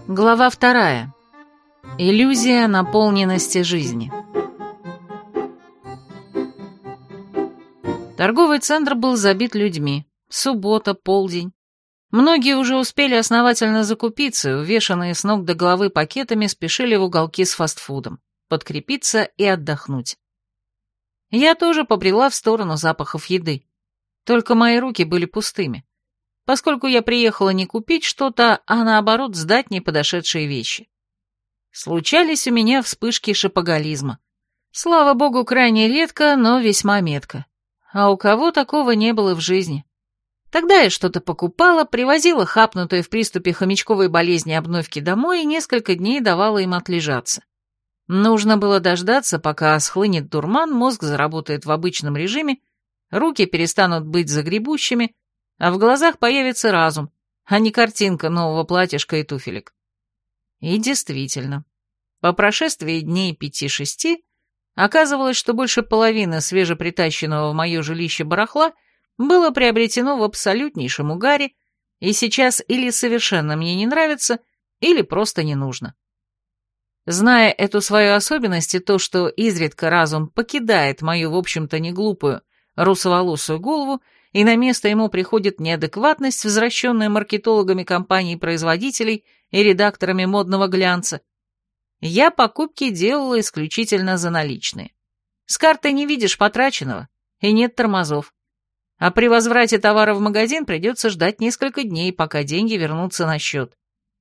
Глава 2. Иллюзия наполненности жизни. Торговый центр был забит людьми. Суббота, полдень. Многие уже успели основательно закупиться, и увешанные с ног до головы пакетами спешили в уголки с фастфудом, подкрепиться и отдохнуть. Я тоже побрела в сторону запахов еды. Только мои руки были пустыми, поскольку я приехала не купить что-то, а наоборот сдать неподошедшие вещи. Случались у меня вспышки шопоголизма. Слава богу, крайне редко, но весьма метко. А у кого такого не было в жизни? Тогда я что-то покупала, привозила хапнутые в приступе хомячковой болезни обновки домой и несколько дней давала им отлежаться. Нужно было дождаться, пока схлынет дурман, мозг заработает в обычном режиме, руки перестанут быть загребущими, а в глазах появится разум, а не картинка нового платьишка и туфелек. И действительно, по прошествии дней 5-6 оказывалось, что больше половины свежепритащенного в мое жилище барахла было приобретено в абсолютнейшем угаре, и сейчас или совершенно мне не нравится, или просто не нужно. Зная эту свою особенность и то, что изредка разум покидает мою, в общем-то, неглупую, русоволосую голову, и на место ему приходит неадекватность, возвращенная маркетологами компаний-производителей и редакторами модного глянца, я покупки делала исключительно за наличные. С картой не видишь потраченного, и нет тормозов. А при возврате товара в магазин придется ждать несколько дней, пока деньги вернутся на счет.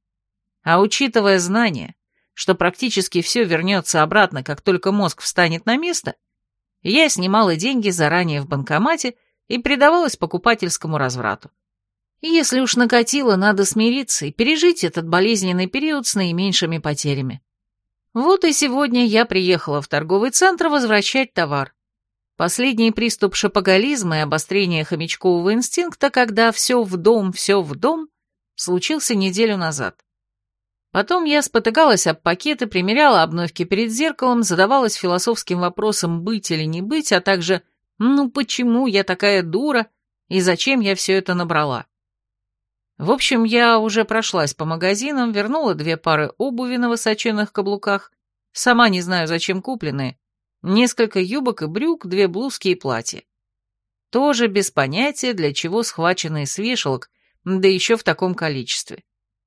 А учитывая знание, что практически все вернется обратно, как только мозг встанет на место, я снимала деньги заранее в банкомате и предавалась покупательскому разврату. Если уж накатило, надо смириться и пережить этот болезненный период с наименьшими потерями. Вот и сегодня я приехала в торговый центр возвращать товар. Последний приступ шопоголизма и обострение хомячкового инстинкта, когда все в дом, случился неделю назад. Потом я спотыкалась об пакеты, примеряла обновки перед зеркалом, задавалась философским вопросом быть или не быть, а также «ну почему я такая дура и зачем я все это набрала?». В общем, я уже прошлась по магазинам, вернула 2 пары обуви на высоченных каблуках, сама не знаю зачем купленные, несколько юбок и брюк, 2 блузки и платья. Тоже без понятия, для чего схваченные с вешалок, да еще в таком количестве.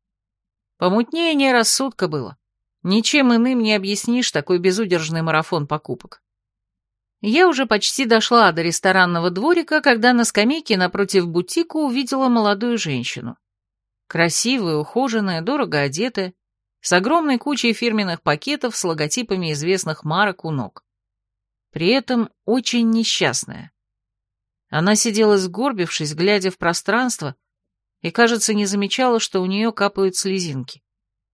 Помутнение рассудка было. Ничем иным не объяснишь такой безудержный марафон покупок. Я уже почти дошла до ресторанного дворика, когда на скамейке напротив бутика увидела молодую женщину. Красивая, ухоженная, дорого одетая, с огромной кучей фирменных пакетов с логотипами известных марок у ног. При этом очень несчастная. Она сидела сгорбившись, глядя в пространство, и, кажется, не замечала, что у нее капают слезинки.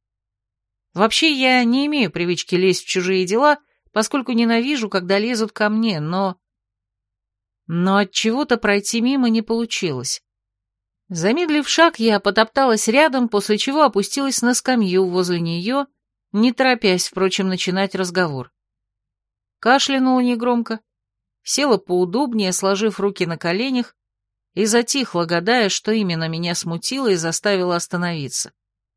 Вообще, я не имею привычки лезть в чужие дела, поскольку ненавижу, когда лезут ко мне, но от чего-то пройти мимо не получилось. Замедлив шаг, я потопталась рядом, после чего опустилась на скамью возле нее, не торопясь, впрочем, начинать разговор. Кашлянула негромко, села поудобнее, сложив руки на коленях, и затихла, гадая, что именно меня смутило и заставило остановиться.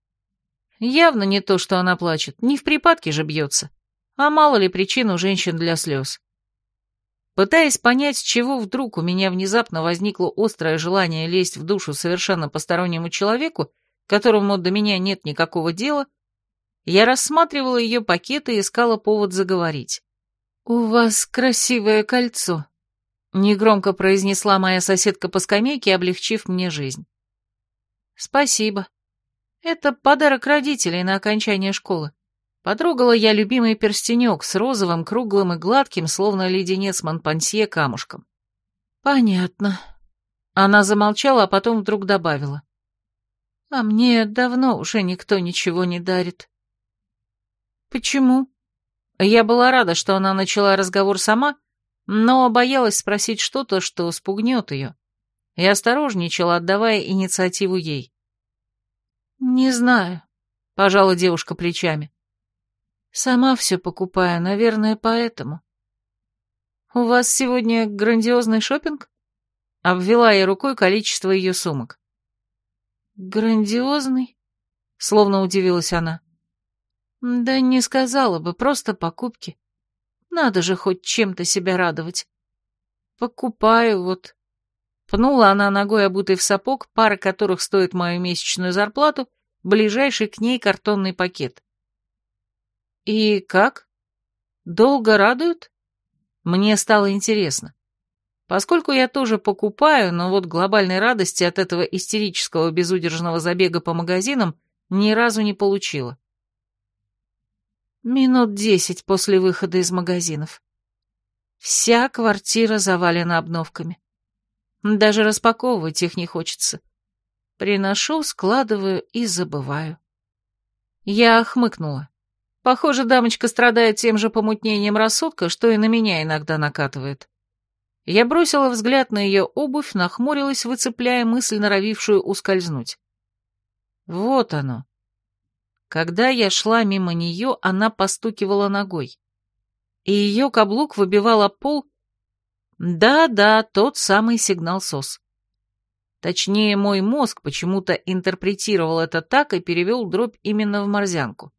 Явно не то, что она плачет, не в припадке же бьется, а мало ли причин у женщин для слез. Пытаясь понять, с чего вдруг у меня внезапно возникло острое желание лезть в душу совершенно постороннему человеку, которому до меня нет никакого дела, я рассматривала ее пакеты и искала повод заговорить. «У вас красивое кольцо», — негромко произнесла моя соседка по скамейке, облегчив мне жизнь. «Спасибо. Это подарок родителей на окончание школы. Потрогала я любимый перстенек с розовым, круглым и гладким, словно леденец Монпансье, камушком». «Понятно». Она замолчала, а потом вдруг добавила. «А мне давно уже никто ничего не дарит». «Почему?» Я была рада, что она начала разговор сама, но боялась спросить что-то, что спугнет ее, и осторожничала, отдавая инициативу ей. «Не знаю», — пожала девушка плечами. «Сама все покупаю, наверное, поэтому». «У вас сегодня грандиозный шопинг?» Обвела я рукой количество ее сумок. «Грандиозный?» словно удивилась она. Да не сказала бы, просто покупки. Надо же хоть чем-то себя радовать. Покупаю вот. Пнула она ногой, обутый в сапог, пара которых стоит мою месячную зарплату, ближайший к ней картонный пакет. И как? Долго радуют? Мне стало интересно. Поскольку я тоже покупаю, но вот глобальной радости от этого истерического безудержного забега по магазинам ни разу не получила. Минут 10 после выхода из магазинов. Вся квартира завалена обновками. Даже распаковывать их не хочется. Приношу, складываю и забываю. Я хмыкнула. Похоже, дамочка страдает тем же помутнением рассудка, что и на меня иногда накатывает. Я бросила взгляд на ее обувь, нахмурилась, выцепляя мысль, норовившую ускользнуть. Вот оно. Когда я шла мимо нее, она постукивала ногой. И ее каблук выбивал об пол... Да-да, тот самый сигнал СОС. Точнее, мой мозг почему-то интерпретировал это так и перевел дробь именно в морзянку.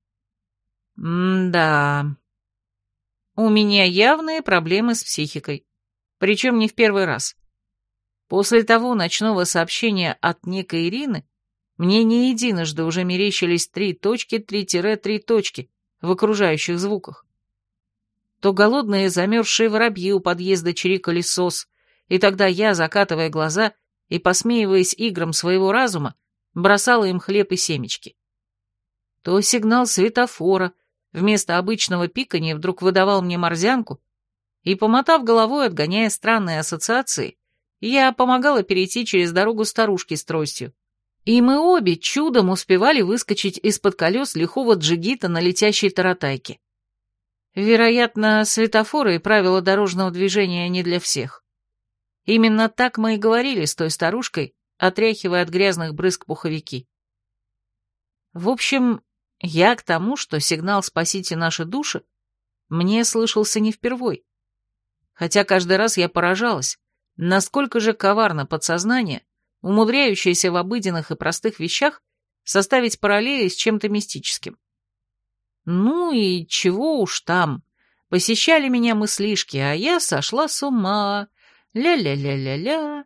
Да. У меня явные проблемы с психикой. Причем не в первый раз. После того ночного сообщения от некой Ирины мне не единожды уже мерещились 3 точки, 3-3 точки в окружающих звуках. То голодные замерзшие воробьи у подъезда чирикали сос, и тогда я, закатывая глаза и посмеиваясь играм своего разума, бросала им хлеб и семечки. То сигнал светофора вместо обычного пикания вдруг выдавал мне морзянку, и, помотав головой, отгоняя странные ассоциации, я помогала перейти через дорогу старушке с тростью. И мы обе чудом успевали выскочить из-под колес лихого джигита на летящей таратайке. Вероятно, светофоры и правила дорожного движения не для всех. Именно так мы и говорили с той старушкой, отряхивая от грязных брызг пуховики. В общем, я к тому, что сигнал «Спасите наши души» мне слышался не впервой. Хотя каждый раз я поражалась, насколько же коварно подсознание, умудряющееся в обыденных и простых вещах составить параллели с чем-то мистическим. Ну и чего уж там, посещали меня мыслишки, а я сошла с ума, ля-ля-ля-ля-ля.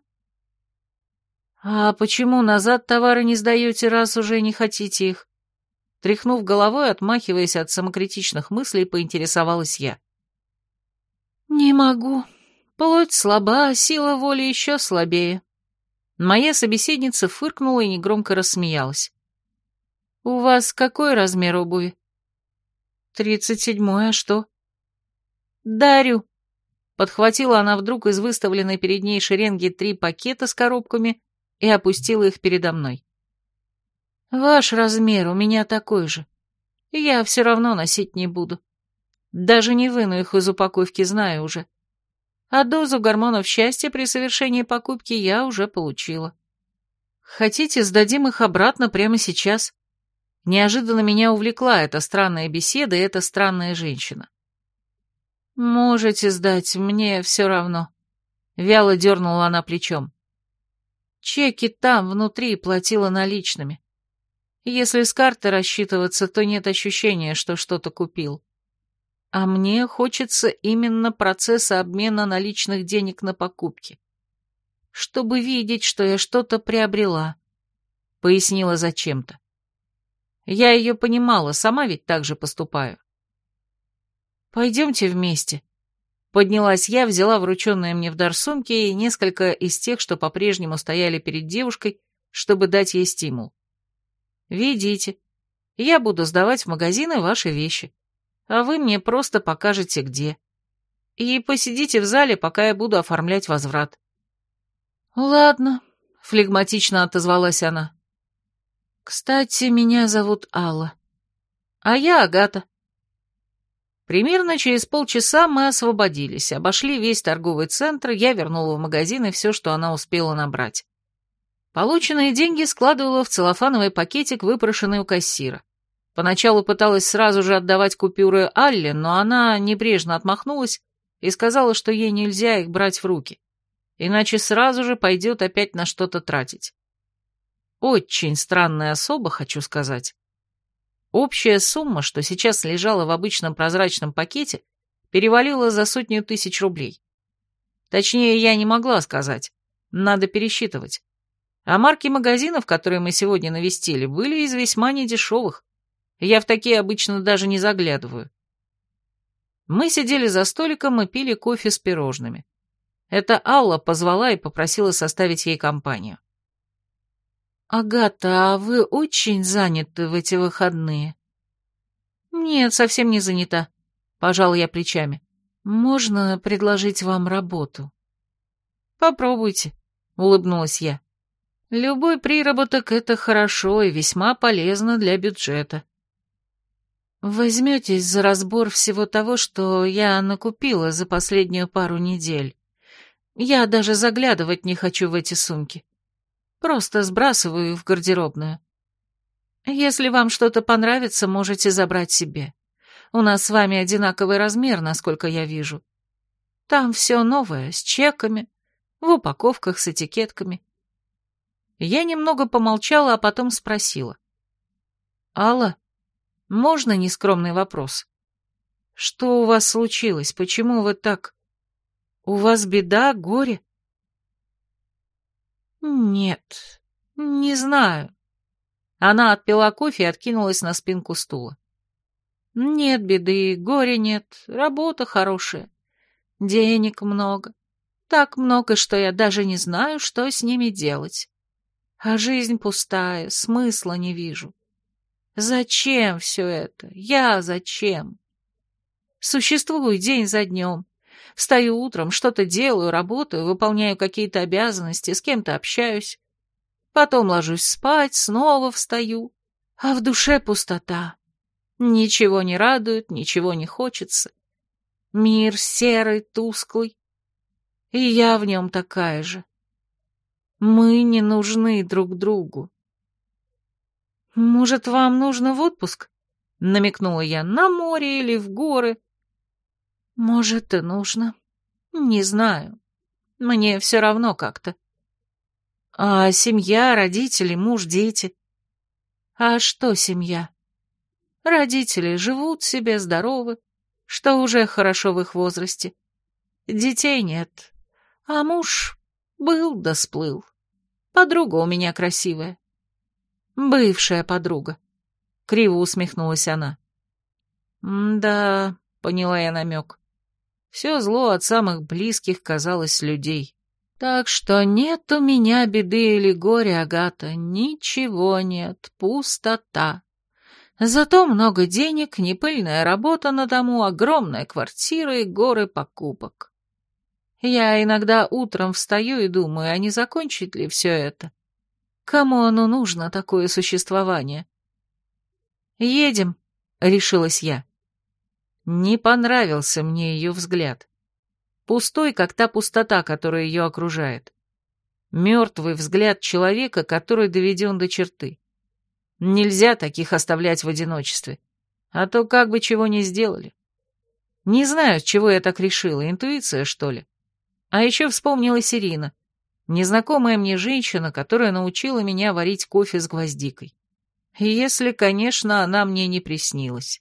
А почему назад товары не сдаете, раз уже не хотите их? Тряхнув головой, отмахиваясь от самокритичных мыслей, поинтересовалась я. Не могу. Плоть слаба, а сила воли еще слабее. Моя собеседница фыркнула и негромко рассмеялась. У вас какой размер обуви? 37-й, а что? Дарю. Подхватила она вдруг из выставленной перед ней шеренги 3 пакета с коробками и опустила их передо мной. Ваш размер у меня такой же. Я все равно носить не буду. Даже не выну их из упаковки, знаю уже. А дозу гормонов счастья при совершении покупки я уже получила. Хотите, сдадим их обратно прямо сейчас? Неожиданно меня увлекла эта странная беседа и эта странная женщина. Можете сдать, мне все равно. Вяло дернула она плечом. Чеки там, внутри, платила наличными. Если с карты рассчитываться, то нет ощущения, что что-то купил. А мне хочется именно процесса обмена наличных денег на покупки. Чтобы видеть, что я что-то приобрела, пояснила зачем-то. Я ее понимала, сама ведь так же поступаю. Пойдемте вместе. Поднялась я, взяла врученные мне в дар сумки и несколько из тех, что по-прежнему стояли перед девушкой, чтобы дать ей стимул. Ведите. Я буду сдавать в магазины ваши вещи, а вы мне просто покажете где. И посидите в зале, пока я буду оформлять возврат. Ладно, флегматично отозвалась она. Кстати, меня зовут Алла. А я Агата. Примерно через полчаса мы освободились, обошли весь торговый центр, я вернула в магазин и все, что она успела набрать. Полученные деньги складывала в целлофановый пакетик, выпрошенный у кассира. Поначалу пыталась сразу же отдавать купюры Алле, но она небрежно отмахнулась и сказала, что ей нельзя их брать в руки, иначе сразу же пойдет опять на что-то тратить. Очень странная особа, хочу сказать. Общая сумма, что сейчас лежала в обычном прозрачном пакете, перевалила за 100 000 рублей. Точнее, я не могла сказать. Надо пересчитывать. А марки магазинов, которые мы сегодня навестили, были из весьма недешевых. Я в такие обычно даже не заглядываю. Мы сидели за столиком и пили кофе с пирожными. Это Алла позвала и попросила составить ей компанию. «Агата, а вы очень заняты в эти выходные?» «Нет, совсем не занята», — пожал я плечами. «Можно предложить вам работу?» «Попробуйте», — улыбнулась я. «Любой приработок — это хорошо и весьма полезно для бюджета». «Возьметесь за разбор всего того, что я накупила за последнюю пару недель. Я даже заглядывать не хочу в эти сумки. Просто сбрасываю в гардеробную. Если вам что-то понравится, можете забрать себе. У нас с вами одинаковый размер, насколько я вижу. Там все новое, с чеками, в упаковках с этикетками». Я немного помолчала, а потом спросила. «Алла, можно нескромный вопрос? Что у вас случилось? Почему вы так... У вас беда, горе?» «Нет, не знаю». Она отпила кофе и откинулась на спинку стула. «Нет беды, горя нет, работа хорошая, денег много. Так много, что я даже не знаю, что с ними делать. А жизнь пустая, смысла не вижу. Зачем все это? Я зачем? Существую день за днем. Встаю утром, что-то делаю, работаю, выполняю какие-то обязанности, с кем-то общаюсь. Потом ложусь спать, снова встаю. А в душе пустота. Ничего не радует, ничего не хочется. Мир серый, тусклый. И я в нем такая же. Мы не нужны друг другу. «Может, вам нужно в отпуск?» — намекнула я. «На море или в горы?» «Может, и нужно. Не знаю. Мне все равно как-то. А семья, родители, муж, дети? А что семья? Родители живут себе, здоровы, что уже хорошо в их возрасте. Детей нет. А муж был да сплыл. Подруга у меня красивая. Бывшая подруга». Криво усмехнулась она. «Да», — поняла я намек. Все зло от самых близких казалось людей. Так что нет у меня беды или горя, Агата, ничего нет, пустота. Зато много денег, непыльная работа на дому, огромная квартира и горы покупок. Я иногда утром встаю и думаю, а не закончить ли все это? Кому оно нужно, такое существование? «Едем», — решилась я. Не понравился мне ее взгляд. Пустой, как та пустота, которая ее окружает. Мертвый взгляд человека, который доведен до черты. Нельзя таких оставлять в одиночестве, а то как бы чего не сделали. Не знаю, с чего я так решила, интуиция, что ли. А еще вспомнилась Ирина, незнакомая мне женщина, которая научила меня варить кофе с гвоздикой. Если, конечно, она мне не приснилась.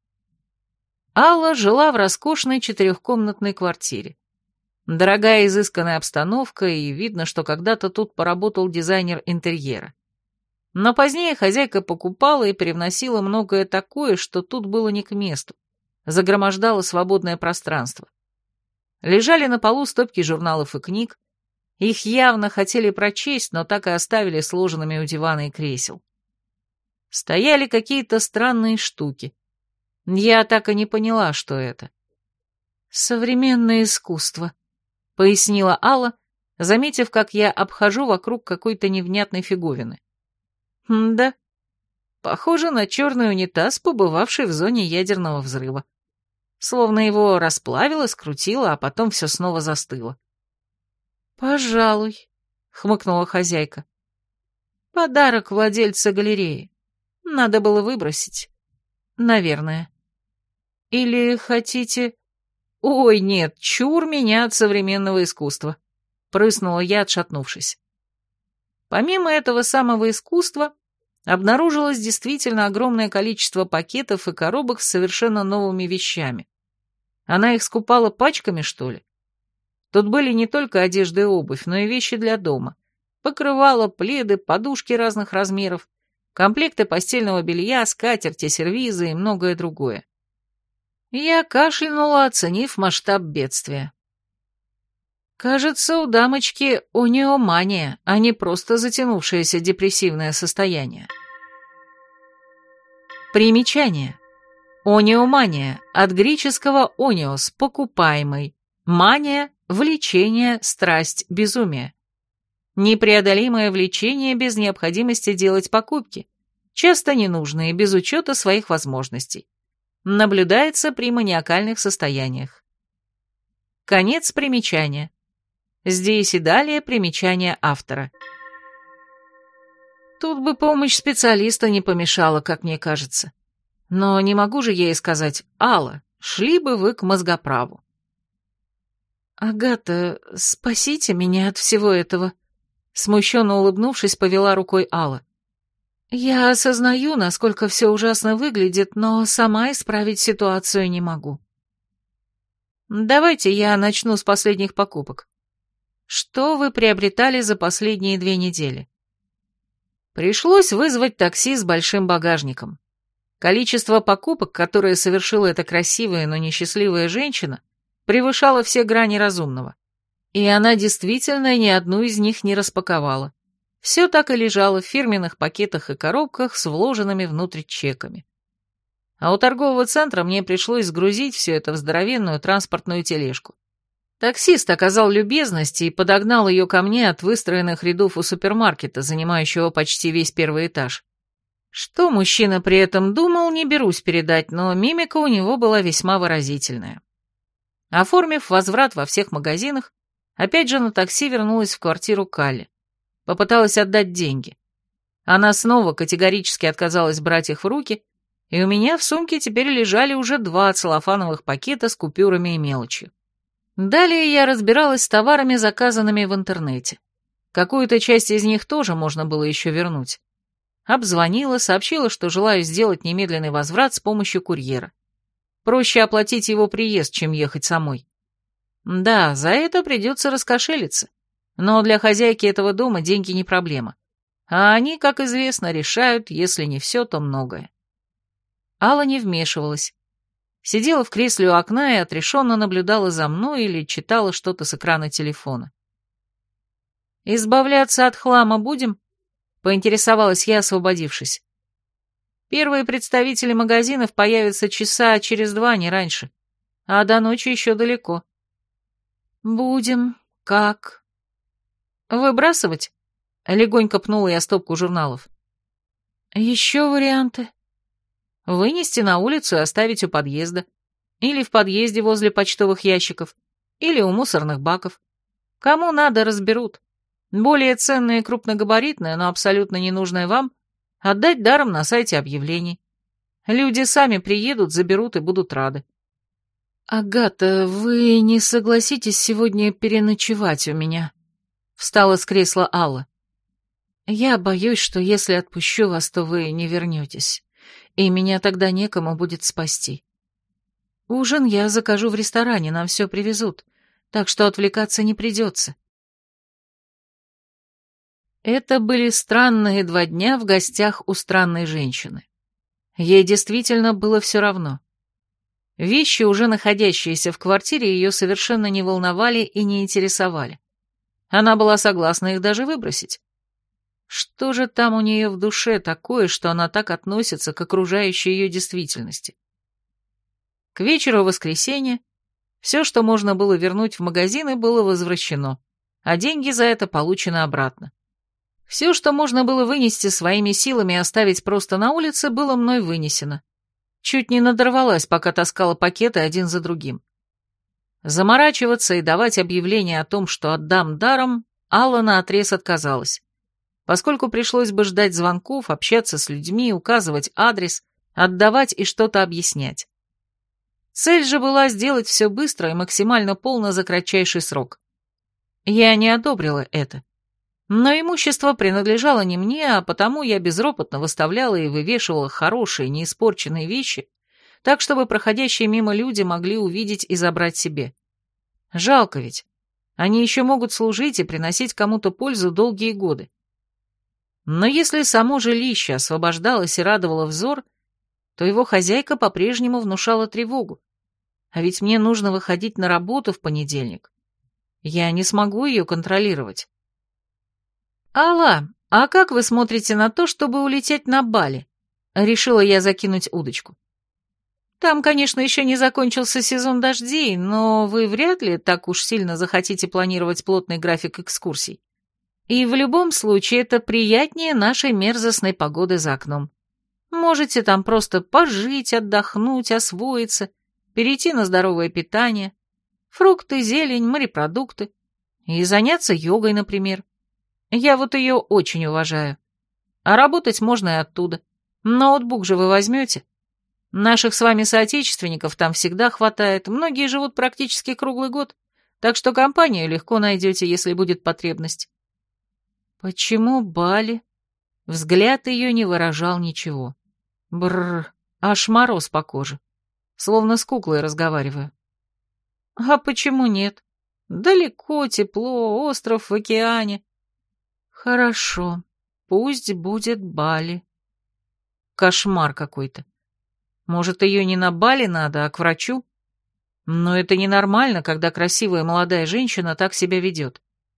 Алла жила в роскошной 4-комнатной квартире. Дорогая изысканная обстановка, и видно, что когда-то тут поработал дизайнер интерьера. Но позднее хозяйка покупала и привносила многое такое, что тут было не к месту, загромождало свободное пространство. Лежали на полу стопки журналов и книг, их явно хотели прочесть, но так и оставили сложенными у дивана и кресел. Стояли какие-то странные штуки. Я так и не поняла, что это. «Современное искусство», — пояснила Алла, заметив, как я обхожу вокруг какой-то невнятной фиговины. «Да, похоже на черный унитаз, побывавший в зоне ядерного взрыва. Словно его расплавило, скрутило, а потом все снова застыло». «Пожалуй», — хмыкнула хозяйка. «Подарок владельца галереи. Надо было выбросить. Наверное. Или хотите...» «Ой, нет, чур меня от современного искусства», — прыснула я, отшатнувшись. Помимо этого самого искусства, обнаружилось действительно огромное количество пакетов и коробок с совершенно новыми вещами. Она их скупала пачками, что ли? Тут были не только одежда и обувь, но и вещи для дома. Покрывала, пледы, подушки разных размеров, комплекты постельного белья, скатерти, сервизы и многое другое. Я кашлянула, оценив масштаб бедствия. Кажется, у дамочки ониомания, а не просто затянувшееся депрессивное состояние. Примечание. Ониомания от греческого «ониос» – покупаемый, мания – влечение, страсть, безумие. Непреодолимое влечение без необходимости делать покупки, часто ненужные, без учета своих возможностей. Наблюдается при маниакальных состояниях. Конец примечания. Здесь и далее примечание автора. Тут бы помощь специалиста не помешала, как мне кажется. Но не могу же ей сказать: «Алла, шли бы вы к мозгоправу». «Агата, спасите меня от всего этого», — смущенно улыбнувшись, повела рукой Алла. «Я осознаю, насколько все ужасно выглядит, но сама исправить ситуацию не могу». «Давайте я начну с последних покупок. Что вы приобретали за последние 2 недели?» Пришлось вызвать такси с большим багажником. Количество покупок, которые совершила эта красивая, но несчастливая женщина, превышало все грани разумного. И она действительно ни одну из них не распаковала. Все так и лежало в фирменных пакетах и коробках с вложенными внутрь чеками. А у торгового центра мне пришлось сгрузить все это в здоровенную транспортную тележку. Таксист оказал любезность и подогнал ее ко мне от выстроенных рядов у супермаркета, занимающего почти весь первый этаж. Что мужчина при этом думал, не берусь передать, но мимика у него была весьма выразительная. Оформив возврат во всех магазинах, опять же на такси вернулась в квартиру Калли. Попыталась отдать деньги. Она снова категорически отказалась брать их в руки, и у меня в сумке теперь лежали уже 2 целлофановых пакета с купюрами и мелочью. Далее я разбиралась с товарами, заказанными в интернете. Какую-то часть из них тоже можно было еще вернуть. Обзвонила, сообщила, что желаю сделать немедленный возврат с помощью курьера. Проще оплатить его приезд, чем ехать самой. Да, за это придется раскошелиться, но для хозяйки этого дома деньги не проблема. А они, как известно, решают, если не все, то многое. Алла не вмешивалась. Сидела в кресле у окна и отрешенно наблюдала за мной или читала что-то с экрана телефона. «Избавляться от хлама будем?» — поинтересовалась я, освободившись. «Первые представители магазинов появятся часа через 2, не раньше, а до ночи еще далеко». «Будем. Как?» «Выбрасывать?» — легонько пнула я стопку журналов. «Еще варианты?» «Вынести на улицу и оставить у подъезда. Или в подъезде возле почтовых ящиков. Или у мусорных баков. Кому надо, разберут. Более ценное и крупногабаритное, но абсолютно ненужное вам, отдать даром на сайте объявлений. Люди сами приедут, заберут и будут рады». «Агата, вы не согласитесь сегодня переночевать у меня?» Встала с кресла Алла. «Я боюсь, что если отпущу вас, то вы не вернетесь, и меня тогда некому будет спасти. Ужин я закажу в ресторане, нам все привезут, так что отвлекаться не придется». Это были странные 2 дня в гостях у странной женщины. Ей действительно было все равно. Вещи, уже находящиеся в квартире, ее совершенно не волновали и не интересовали. Она была согласна их даже выбросить. Что же там у нее в душе такое, что она так относится к окружающей ее действительности? К вечеру воскресенья все, что можно было вернуть в магазины, было возвращено, а деньги за это получены обратно. Все, что можно было вынести своими силами и оставить просто на улице, было мной вынесено. Чуть не надорвалась, пока таскала пакеты один за другим. Заморачиваться и давать объявление о том, что отдам даром, Алла наотрез отказалась, поскольку пришлось бы ждать звонков, общаться с людьми, указывать адрес, отдавать и что-то объяснять. Цель же была сделать все быстро и максимально полно за кратчайший срок. Я не одобрила это. Но имущество принадлежало не мне, а потому я безропотно выставляла и вывешивала хорошие, неиспорченные вещи, так, чтобы проходящие мимо люди могли увидеть и забрать себе. Жалко ведь. Они еще могут служить и приносить кому-то пользу долгие годы. Но если само жилище освобождалось и радовало взор, то его хозяйка по-прежнему внушала тревогу. А ведь мне нужно выходить на работу в понедельник. Я не смогу ее контролировать. «Алла, а как вы смотрите на то, чтобы улететь на Бали?» Решила я закинуть удочку. «Там, конечно, еще не закончился сезон дождей, но вы вряд ли так уж сильно захотите планировать плотный график экскурсий. И в любом случае это приятнее нашей мерзостной погоды за окном. Можете там просто пожить, отдохнуть, освоиться, перейти на здоровое питание, фрукты, зелень, морепродукты и заняться йогой, например. Я вот ее очень уважаю. А работать можно и оттуда. Ноутбук же вы возьмете. Наших с вами соотечественников там всегда хватает, многие живут практически круглый год, так что компанию легко найдете, если будет потребность». «Почему Бали?» Взгляд ее не выражал ничего. Бррр, аж мороз по коже. Словно с куклой разговариваю. «А почему нет? Далеко, тепло, остров в океане». «Хорошо, пусть будет Бали». Кошмар какой-то. Может, ее не на Бали надо, а к врачу? Но это ненормально, когда красивая молодая женщина так себя ведет.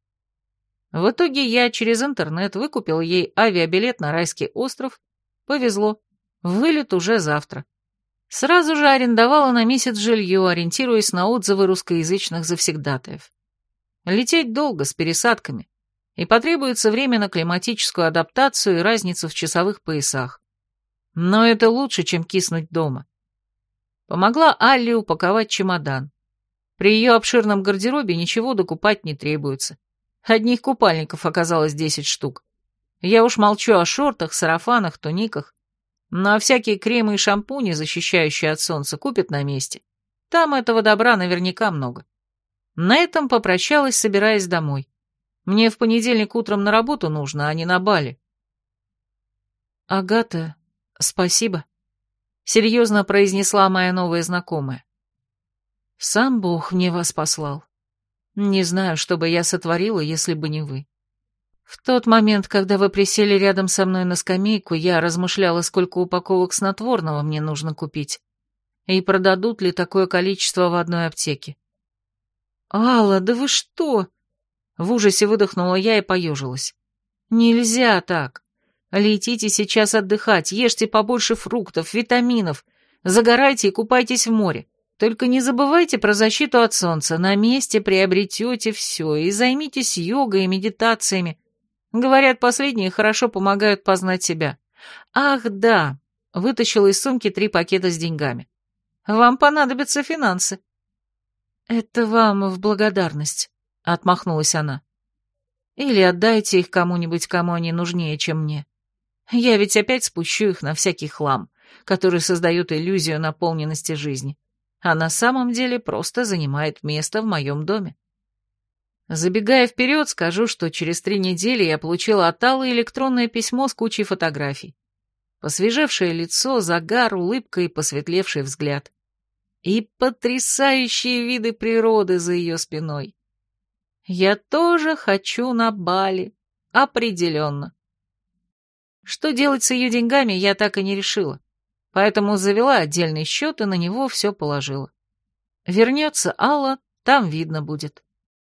В итоге я через интернет выкупил ей авиабилет на райский остров. Повезло. Вылет уже завтра. Сразу же арендовала на месяц жилье, ориентируясь на отзывы русскоязычных завсегдатаев. Лететь долго, с пересадками, и потребуется время на климатическую адаптацию и разницу в часовых поясах. Но это лучше, чем киснуть дома. Помогла Алле упаковать чемодан. При ее обширном гардеробе ничего докупать не требуется. Одних купальников оказалось 10 штук. Я уж молчу о шортах, сарафанах, туниках. Но всякие кремы и шампуни, защищающие от солнца, купят на месте. Там этого добра наверняка много. На этом попрощалась, собираясь домой. Мне в понедельник утром на работу нужно, а не на Бали. «Агата, спасибо», — серьезно произнесла моя новая знакомая. «Сам Бог мне вас послал. Не знаю, что бы я сотворила, если бы не вы. В тот момент, когда вы присели рядом со мной на скамейку, я размышляла, сколько упаковок снотворного мне нужно купить, и продадут ли такое количество в одной аптеке. «Алла, да вы что?» В ужасе выдохнула я и поежилась. «Нельзя так. Летите сейчас отдыхать, ешьте побольше фруктов, витаминов, загорайте и купайтесь в море. Только не забывайте про защиту от солнца, на месте приобретете все, и займитесь йогой и медитациями. Говорят, последние хорошо помогают познать себя. Ах, да!» Вытащила из сумки 3 пакета с деньгами. «Вам понадобятся финансы». «Это вам в благодарность», — отмахнулась она. «Или отдайте их кому-нибудь, кому они нужнее, чем мне. Я ведь опять спущу их на всякий хлам, который создает иллюзию наполненности жизни, а на самом деле просто занимает место в моем доме». Забегая вперед, скажу, что через 3 недели я получила от Аллы электронное письмо с кучей фотографий. Посвежевшее лицо, загар, улыбка и посветлевший взгляд. И потрясающие виды природы за ее спиной. Я тоже хочу на Бали. Определенно. Что делать с ее деньгами, я так и не решила. Поэтому завела отдельный счет и на него все положила. Вернется Алла, там видно будет.